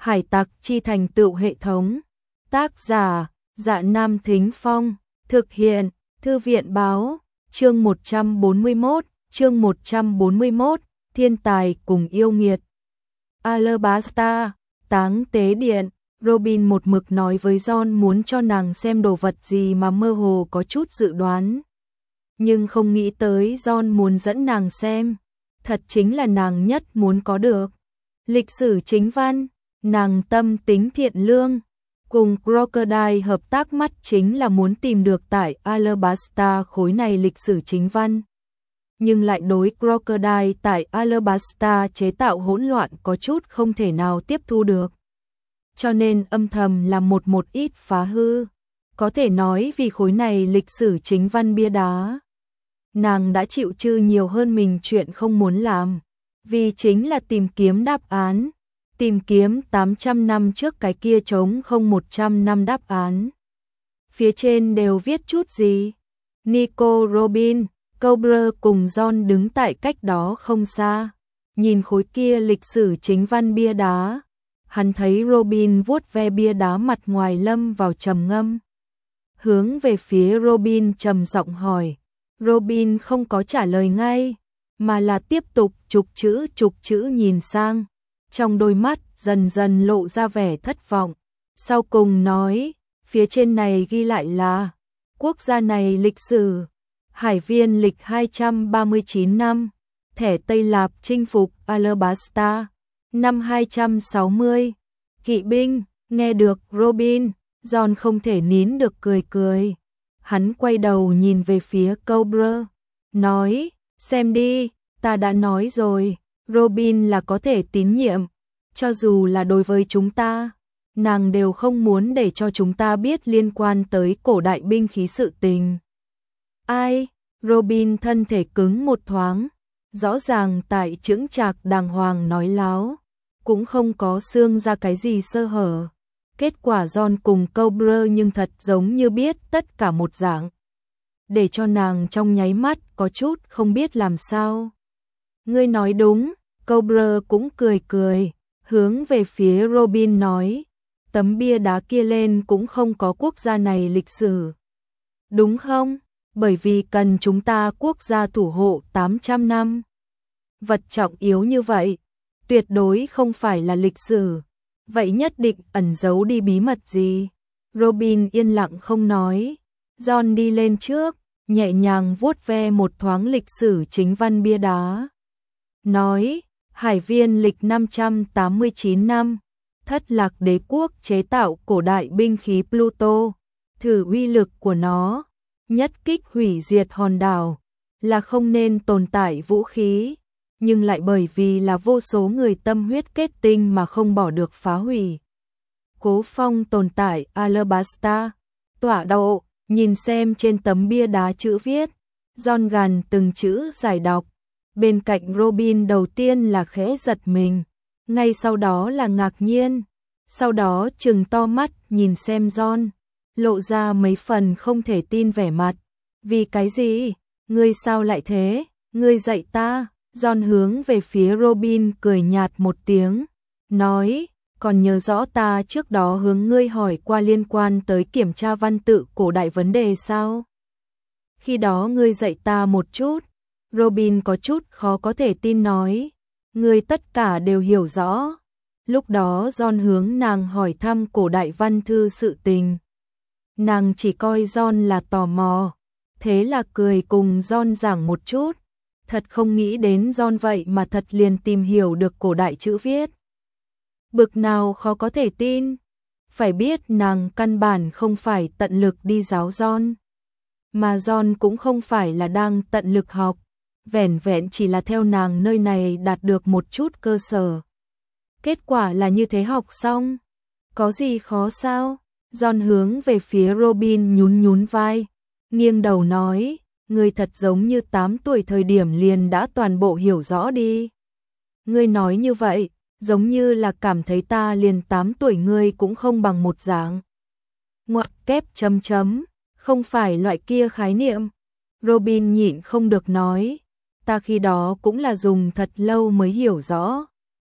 Hải tặc chi thành tựu hệ thống. Tác giả, Dạ Nam Thính Phong. Thực hiện, Thư viện Báo. Chương 141, Thiên tài cùng yêu nghiệt. Alabasta, táng tế điện. Robin một mực nói với John muốn cho nàng xem đồ vật gì mà mơ hồ có chút dự đoán. Nhưng không nghĩ tới John muốn dẫn nàng xem. Thật chính là nàng nhất muốn có được. Lịch sử chính văn, nàng tâm tính thiện lương. Cùng Crocodile hợp tác mắt chính là muốn tìm được tại Alabasta khối này lịch sử chính văn. Nhưng lại đối Crocodile tại Alabasta chế tạo hỗn loạn có chút không thể nào tiếp thu được. Cho nên âm thầm làm một ít phá hư. Có thể nói vì khối này lịch sử chính văn bia đá. Nàng đã chịu trừ nhiều hơn mình chuyện không muốn làm. Vì chính là tìm kiếm đáp án. Tìm kiếm 800 năm trước cái kia trống không 100 năm đáp án. Phía trên đều viết chút gì? Nico, Robin, Cobra cùng John đứng tại cách đó không xa. Nhìn khối kia lịch sử chính văn bia đá. Hắn thấy Robin vuốt ve bia đá mặt ngoài lâm vào trầm ngâm. Hướng về phía Robin trầm giọng hỏi. Robin không có trả lời ngay, mà là tiếp tục chục chữ nhìn sang. Trong đôi mắt dần dần lộ ra vẻ thất vọng. Sau cùng nói, phía trên này ghi lại là quốc gia này lịch sử. Hải viên lịch 239 năm. Thẻ Tây Lạp chinh phục Alabasta. Năm 260. Kỵ binh, nghe được Robin, John không thể nín được cười. Hắn quay đầu nhìn về phía Cobra, nói, xem đi, ta đã nói rồi, Robin là có thể tín nhiệm, cho dù là đối với chúng ta, nàng đều không muốn để cho chúng ta biết liên quan tới cổ đại binh khí sự tình. Ai? Robin thân thể cứng một thoáng, rõ ràng tại chững chạc đàng hoàng nói láo, cũng không có xương ra cái gì sơ hở. Kết quả John cùng Cobra nhưng thật giống như biết tất cả một dạng. Để cho nàng trong nháy mắt có chút không biết làm sao. Ngươi nói đúng, Cobra cũng cười, hướng về phía Robin nói. Tấm bia đá kia lên cũng không có quốc gia này lịch sử. Đúng không? Bởi vì cần chúng ta quốc gia thủ hộ 800 năm. Vật trọng yếu như vậy, tuyệt đối không phải là lịch sử. Vậy nhất định ẩn giấu đi bí mật gì? Robin yên lặng không nói. John đi lên trước, nhẹ nhàng vuốt ve một thoáng lịch sử chính văn bia đá. Nói, hải viên lịch 589 năm. Thất Lạc đế quốc chế tạo cổ đại binh khí Pluto. Thử uy lực của nó. Nhất kích hủy diệt hòn đảo. Là không nên tồn tại vũ khí. Nhưng lại bởi vì là vô số người tâm huyết kết tinh mà không bỏ được phá hủy. Cố Phong tồn tại Alabasta. Tọa độ, nhìn xem trên tấm bia đá chữ viết. John gằn từng chữ giải đọc. Bên cạnh Robin đầu tiên là khẽ giật mình. Ngay sau đó là ngạc nhiên. Sau đó trừng to mắt nhìn xem John. Lộ ra mấy phần không thể tin vẻ mặt. Vì cái gì? Ngươi sao lại thế? Ngươi dạy ta. John hướng về phía Robin cười nhạt một tiếng, nói, còn nhớ rõ ta trước đó hướng ngươi hỏi qua liên quan tới kiểm tra văn tự cổ đại vấn đề sao? Khi đó ngươi dạy ta một chút, Robin có chút khó có thể tin nói, ngươi tất cả đều hiểu rõ. Lúc đó John hướng nàng hỏi thăm cổ đại văn thư sự tình. Nàng chỉ coi John là tò mò, thế là cười cùng John giảng một chút. Thật không nghĩ đến John vậy mà thật liền tìm hiểu được cổ đại chữ viết. Bực nào khó có thể tin. Phải biết nàng căn bản không phải tận lực đi giáo John. Mà John cũng không phải là đang tận lực học. Vẻn vẹn chỉ là theo nàng nơi này đạt được một chút cơ sở. Kết quả là như thế học xong. Có gì khó sao? John hướng về phía Robin nhún vai. Nghiêng đầu nói. Ngươi thật giống như 8 tuổi thời điểm liền đã toàn bộ hiểu rõ đi. Ngươi nói như vậy, giống như là cảm thấy ta liền 8 tuổi ngươi cũng không bằng một dạng. Ngoặc kép chấm chấm, không phải loại kia khái niệm. Robin nhịn không được nói, ta khi đó cũng là dùng thật lâu mới hiểu rõ.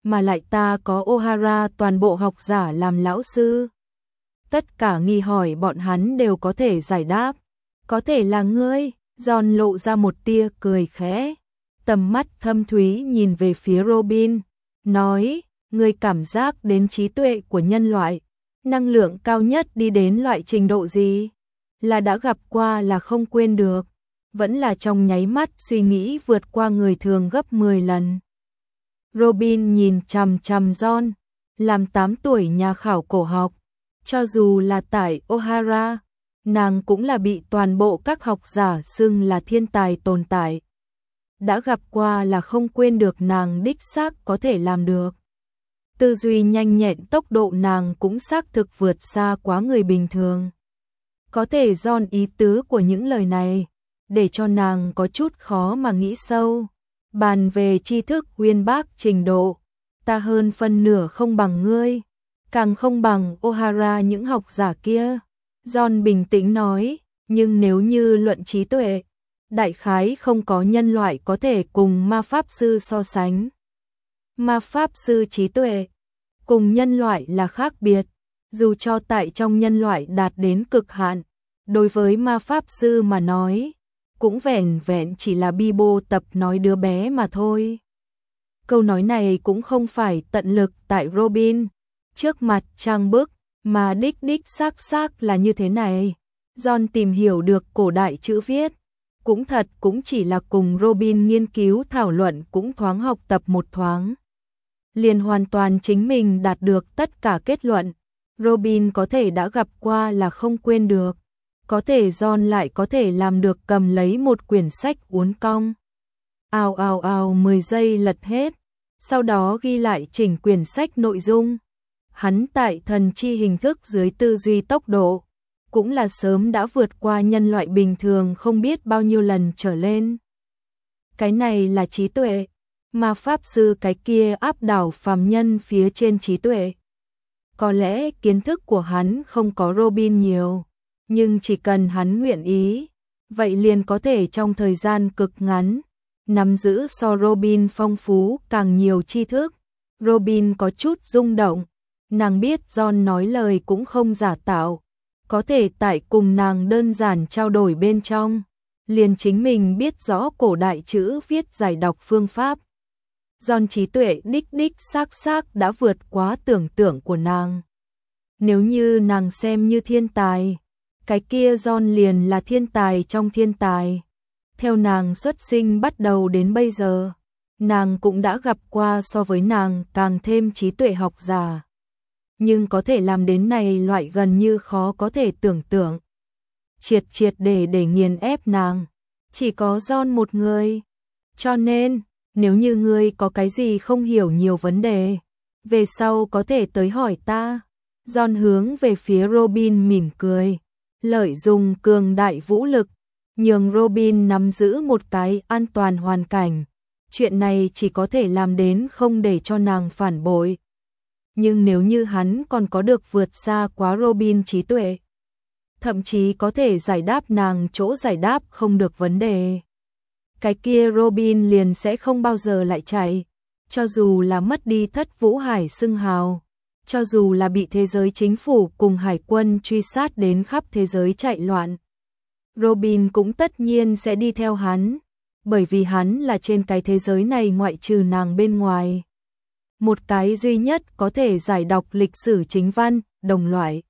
mà lại ta có O'Hara toàn bộ học giả làm lão sư. Tất cả nghi hỏi bọn hắn đều có thể giải đáp. Có thể là ngươi, John lộ ra một tia cười khẽ. Tầm mắt thâm thúy nhìn về phía Robin, nói, ngươi cảm giác đến trí tuệ của nhân loại, năng lượng cao nhất đi đến loại trình độ gì? Là đã gặp qua là không quên được, vẫn là trong nháy mắt suy nghĩ vượt qua người thường gấp 10 lần. Robin nhìn chằm chằm John, làm 8 tuổi nhà khảo cổ học, cho dù là tại O'Hara, nàng cũng là bị toàn bộ các học giả xưng là thiên tài tồn tại. Đã gặp qua là không quên được, nàng đích xác có thể làm được. Tư duy nhanh nhẹn, tốc độ nàng cũng xác thực vượt xa quá người bình thường. Có thể John ý tứ của những lời này, để cho nàng có chút khó mà nghĩ sâu. Bàn về tri thức uyên bác trình độ, ta hơn phân nửa không bằng ngươi, càng không bằng O'Hara những học giả kia. John bình tĩnh nói, nhưng nếu như luận trí tuệ, đại khái không có nhân loại có thể cùng ma pháp sư so sánh. Ma pháp sư trí tuệ cùng nhân loại là khác biệt, dù cho tại trong nhân loại đạt đến cực hạn, đối với ma pháp sư mà nói, cũng vẻn vẹn chỉ là Bibo tập nói đứa bé mà thôi. Câu nói này cũng không phải tận lực tại Robin trước mặt trang bức, mà đích xác là như thế này. John tìm hiểu được cổ đại chữ viết, cũng thật cũng chỉ là cùng Robin nghiên cứu thảo luận, cũng thoáng học tập một thoáng. Liền hoàn toàn chính mình đạt được tất cả kết luận. Robin có thể đã gặp qua là không quên được, có thể John lại có thể làm được cầm lấy một quyển sách uốn cong. Ào 10 giây lật hết, sau đó ghi lại chỉnh quyển sách nội dung. Hắn tại thần chi hình thức dưới tư duy tốc độ, cũng là sớm đã vượt qua nhân loại bình thường không biết bao nhiêu lần trở lên. Cái này là trí tuệ, mà pháp sư cái kia áp đảo phàm nhân phía trên trí tuệ. Có lẽ kiến thức của hắn không có Robin nhiều, nhưng chỉ cần hắn nguyện ý, vậy liền có thể trong thời gian cực ngắn, nắm giữ so Robin phong phú càng nhiều tri thức. Robin có chút rung động, nàng biết John nói lời cũng không giả tạo, có thể tại cùng nàng đơn giản trao đổi bên trong, liền chính mình biết rõ cổ đại chữ viết giải đọc phương pháp. John trí tuệ đích xác đã vượt quá tưởng tượng của nàng. Nếu như nàng xem như thiên tài, cái kia John liền là thiên tài trong thiên tài. Theo nàng xuất sinh bắt đầu đến bây giờ, nàng cũng đã gặp qua so với nàng càng thêm trí tuệ học giả. Nhưng có thể làm đến này loại gần như khó có thể tưởng tượng. Triệt để nghiền ép nàng, chỉ có John một người. Cho nên, nếu như ngươi có cái gì không hiểu nhiều vấn đề, về sau có thể tới hỏi ta. John hướng về phía Robin mỉm cười, lợi dụng cường đại vũ lực, nhường Robin nắm giữ một cái an toàn hoàn cảnh. Chuyện này chỉ có thể làm đến không để cho nàng phản bội. Nhưng nếu như hắn còn có được vượt xa quá Robin trí tuệ, thậm chí có thể giải đáp nàng chỗ giải đáp không được vấn đề, cái kia Robin liền sẽ không bao giờ lại chạy. Cho dù là mất đi Thất Vũ Hải xưng hào, cho dù là bị thế giới chính phủ cùng hải quân truy sát đến khắp thế giới chạy loạn, Robin cũng tất nhiên sẽ đi theo hắn, bởi vì hắn là trên cái thế giới này ngoại trừ nàng bên ngoài, một cái duy nhất có thể giải đọc lịch sử chính văn, đồng loại.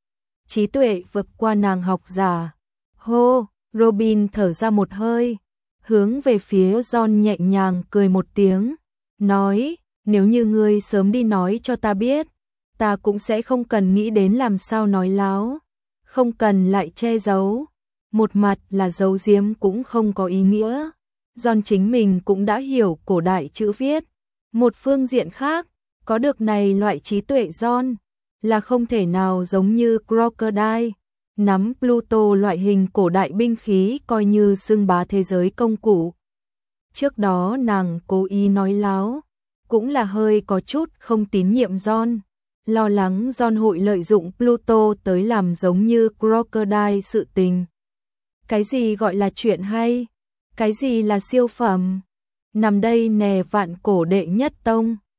Trí tuệ vượt qua nàng học giả. Hô, Robin thở ra một hơi, hướng về phía John nhẹ nhàng cười một tiếng, nói, nếu như ngươi sớm đi nói cho ta biết, ta cũng sẽ không cần nghĩ đến làm sao nói láo, không cần lại che giấu. Một mặt là giấu giếm cũng không có ý nghĩa. John chính mình cũng đã hiểu cổ đại chữ viết. Một phương diện khác, có được này loại trí tuệ John là không thể nào giống như Crocodile, nắm Pluto loại hình cổ đại binh khí coi như xưng bá thế giới công cụ. Trước đó nàng cố ý nói láo, cũng là hơi có chút không tín nhiệm John, lo lắng John hội lợi dụng Pluto tới làm giống như Crocodile sự tình. Cái gì gọi là chuyện hay? Cái gì là siêu phẩm? Nằm đây nè vạn cổ đệ nhất tông.